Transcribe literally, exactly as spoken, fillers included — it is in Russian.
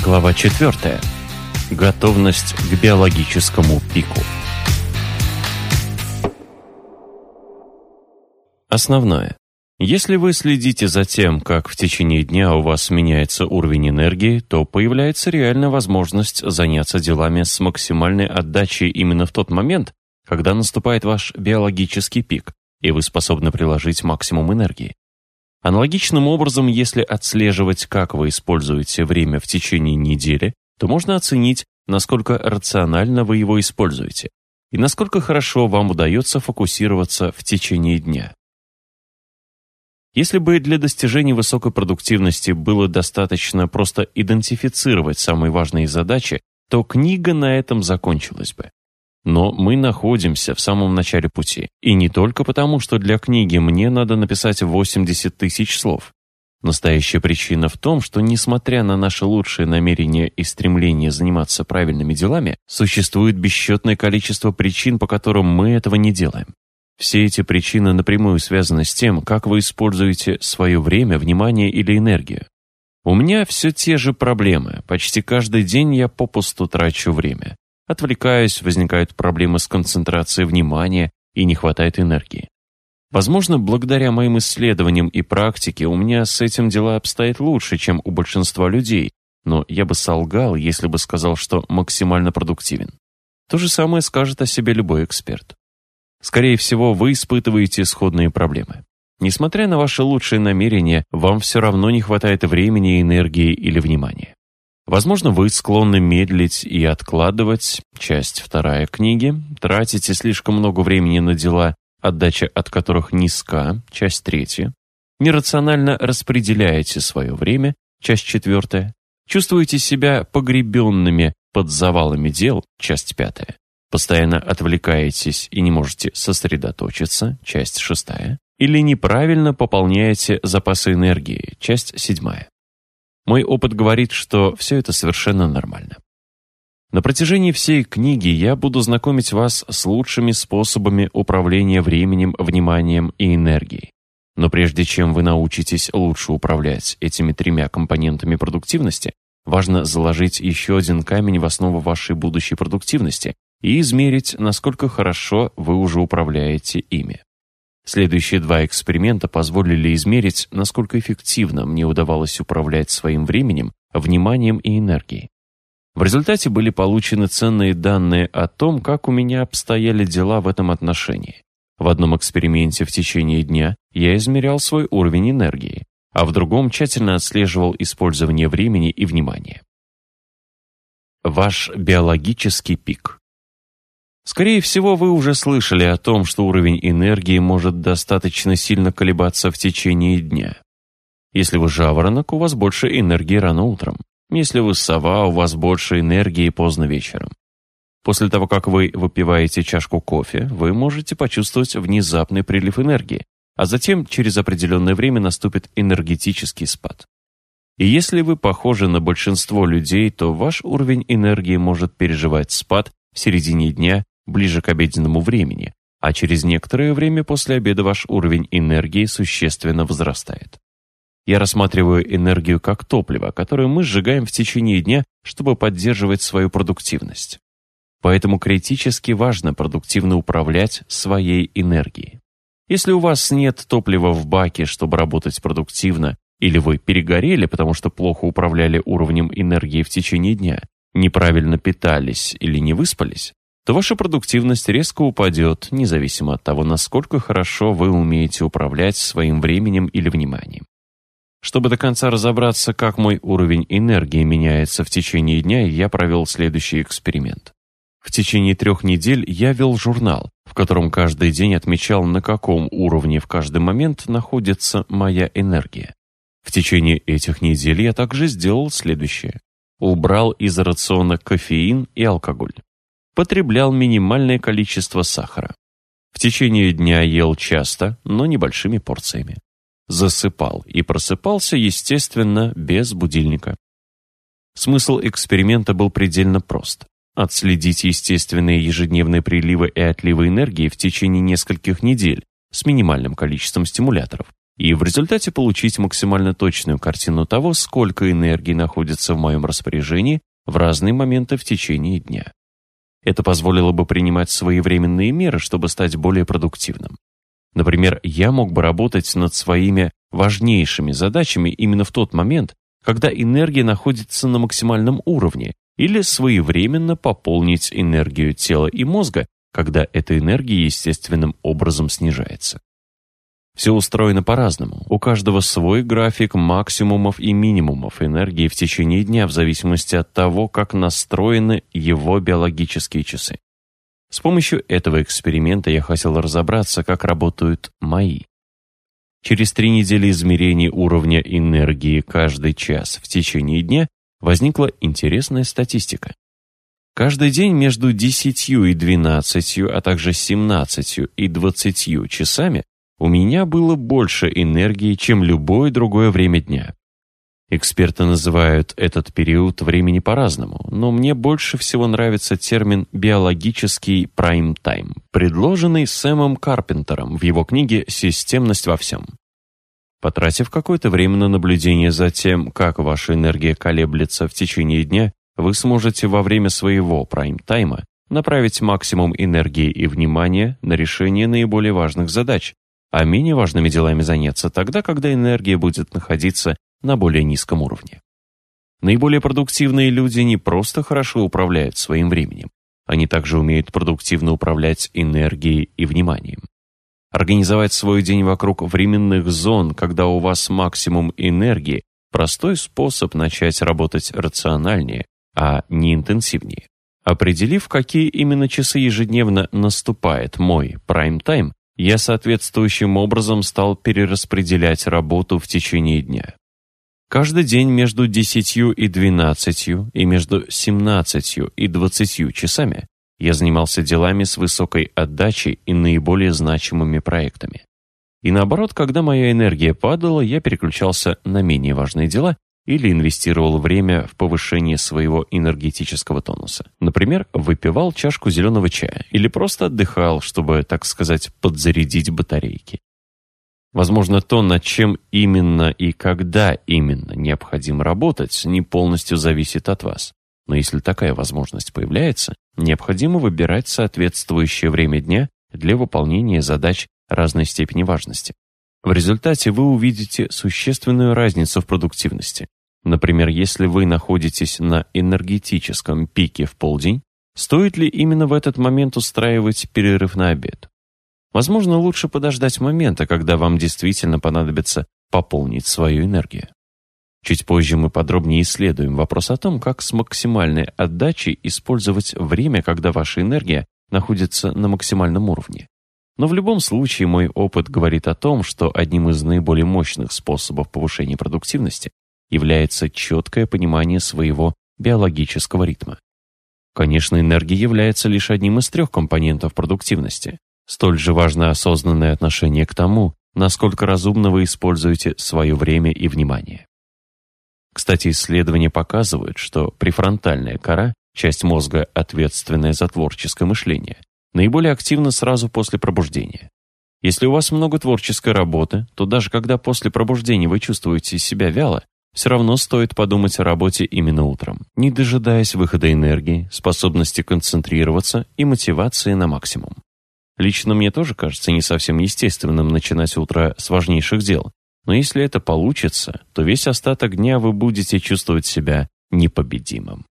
Глава четвертая. Готовность к биологическому пику. Основное. Если вы следите за тем, как в течение дня у вас меняется уровень энергии, то появляется реальная возможность заняться делами с максимальной отдачей именно в тот момент, когда наступает ваш биологический пик, и вы способны приложить максимум энергии. Аналогичным образом, если отслеживать, как вы используете время в течение недели, то можно оценить, насколько рационально вы его используете и насколько хорошо вам удается фокусироваться в течение дня. Если бы для достижения высокой продуктивности было достаточно просто идентифицировать самые важные задачи, то книга на этом закончилась бы. Но мы находимся в самом начале пути. И не только потому, что для книги мне надо написать восемьдесят тысяч слов. Настоящая причина в том, что, несмотря на наши лучшие намерения и стремление заниматься правильными делами, существует бесчетное количество причин, по которым мы этого не делаем. Все эти причины напрямую связаны с тем, как вы используете свое время, внимание или энергию. У меня все те же проблемы. Почти каждый день я попусту трачу время. Отвлекаюсь, возникают проблемы с концентрацией внимания и не хватает энергии. Возможно, благодаря моим исследованиям и практике у меня с этим дела обстоят лучше, чем у большинства людей, но я бы солгал, если бы сказал, что максимально продуктивен. То же самое скажет о себе любой эксперт. Скорее всего, вы испытываете сходные проблемы. Несмотря на ваши лучшие намерения, вам все равно не хватает времени, энергии или внимания. Возможно, вы склонны медлить и откладывать, часть вторая книги, тратите слишком много времени на дела, отдача от которых низка, часть третья, нерационально распределяете свое время, часть четвертая, чувствуете себя погребенными под завалами дел, часть пятая, постоянно отвлекаетесь и не можете сосредоточиться, часть шестая, или неправильно пополняете запасы энергии, часть седьмая. Мой опыт говорит, что все это совершенно нормально. На протяжении всей книги я буду знакомить вас с лучшими способами управления временем, вниманием и энергией. Но прежде чем вы научитесь лучше управлять этими тремя компонентами продуктивности, важно заложить еще один камень в основу вашей будущей продуктивности и измерить, насколько хорошо вы уже управляете ими. Следующие два эксперимента позволили измерить, насколько эффективно мне удавалось управлять своим временем, вниманием и энергией. В результате были получены ценные данные о том, как у меня обстояли дела в этом отношении. В одном эксперименте в течение дня я измерял свой уровень энергии, а в другом тщательно отслеживал использование времени и внимания. Ваш биологический пик. Скорее всего, вы уже слышали о том, что уровень энергии может достаточно сильно колебаться в течение дня. Если вы жаворонок, у вас больше энергии рано утром. Если вы сова, у вас больше энергии поздно вечером. После того, как вы выпиваете чашку кофе, вы можете почувствовать внезапный прилив энергии, а затем через определенное время наступит энергетический спад. И если вы похожи на большинство людей, то ваш уровень энергии может переживать спад в середине дня, ближе к обеденному времени, а через некоторое время после обеда ваш уровень энергии существенно возрастает. Я рассматриваю энергию как топливо, которое мы сжигаем в течение дня, чтобы поддерживать свою продуктивность. Поэтому критически важно продуктивно управлять своей энергией. Если у вас нет топлива в баке, чтобы работать продуктивно, или вы перегорели, потому что плохо управляли уровнем энергии в течение дня, неправильно питались или не выспались, то ваша продуктивность резко упадет, независимо от того, насколько хорошо вы умеете управлять своим временем или вниманием. Чтобы до конца разобраться, как мой уровень энергии меняется в течение дня, я провел следующий эксперимент. В течение трех недель я вел журнал, в котором каждый день отмечал, на каком уровне в каждый момент находится моя энергия. В течение этих недель я также сделал следующее. Убрал из рациона кофеин и алкоголь. Потреблял минимальное количество сахара. В течение дня ел часто, но небольшими порциями. Засыпал и просыпался, естественно, без будильника. Смысл эксперимента был предельно прост. Отследить естественные ежедневные приливы и отливы энергии в течение нескольких недель с минимальным количеством стимуляторов, и в результате получить максимально точную картину того, сколько энергии находится в моем распоряжении в разные моменты в течение дня. Это позволило бы принимать своевременные меры, чтобы стать более продуктивным. Например, я мог бы работать над своими важнейшими задачами именно в тот момент, когда энергия находится на максимальном уровне, или своевременно пополнить энергию тела и мозга, когда эта энергия естественным образом снижается. Все устроено по-разному. У каждого свой график максимумов и минимумов энергии в течение дня в зависимости от того, как настроены его биологические часы. С помощью этого эксперимента я хотел разобраться, как работают мои. Через три недели измерений уровня энергии каждый час в течение дня возникла интересная статистика. Каждый день между десятью и двенадцатью, а также семнадцатью и двадцатью часами у меня было больше энергии, чем любое другое время дня. Эксперты называют этот период времени по-разному, но мне больше всего нравится термин «биологический прайм-тайм», предложенный Сэмом Карпентером в его книге «Системность во всем». Потратив какое-то время на наблюдение за тем, как ваша энергия колеблется в течение дня, вы сможете во время своего прайм-тайма направить максимум энергии и внимания на решение наиболее важных задач, а менее важными делами заняться тогда, когда энергия будет находиться на более низком уровне. Наиболее продуктивные люди не просто хорошо управляют своим временем, они также умеют продуктивно управлять энергией и вниманием. Организовать свой день вокруг временных зон, когда у вас максимум энергии, простой способ начать работать рациональнее, а не интенсивнее. Определив, какие именно часы ежедневно наступает мой прайм-тайм, я соответствующим образом стал перераспределять работу в течение дня. Каждый день между десятью и двенадцатью и между семнадцатью и двадцатью часами я занимался делами с высокой отдачей и наиболее значимыми проектами. И наоборот, когда моя энергия падала, я переключался на менее важные дела или инвестировал время в повышение своего энергетического тонуса. Например, выпивал чашку зеленого чая или просто отдыхал, чтобы, так сказать, подзарядить батарейки. Возможно, то, над чем именно и когда именно необходимо работать, не полностью зависит от вас. Но если такая возможность появляется, необходимо выбирать соответствующее время дня для выполнения задач разной степени важности. В результате вы увидите существенную разницу в продуктивности. Например, если вы находитесь на энергетическом пике в полдень, стоит ли именно в этот момент устраивать перерыв на обед? Возможно, лучше подождать момента, когда вам действительно понадобится пополнить свою энергию. Чуть позже мы подробнее исследуем вопрос о том, как с максимальной отдачей использовать время, когда ваша энергия находится на максимальном уровне. Но в любом случае мой опыт говорит о том, что одним из наиболее мощных способов повышения продуктивности является четкое понимание своего биологического ритма. Конечно, энергия является лишь одним из трех компонентов продуктивности. Столь же важно осознанное отношение к тому, насколько разумно вы используете свое время и внимание. Кстати, исследования показывают, что префронтальная кора, часть мозга, ответственная за творческое мышление, наиболее активна сразу после пробуждения. Если у вас много творческой работы, то даже когда после пробуждения вы чувствуете себя вяло, все равно стоит подумать о работе именно утром, не дожидаясь выхода энергии, способности концентрироваться и мотивации на максимум. Лично мне тоже кажется не совсем естественным начинать утро с важнейших дел, но если это получится, то весь остаток дня вы будете чувствовать себя непобедимым.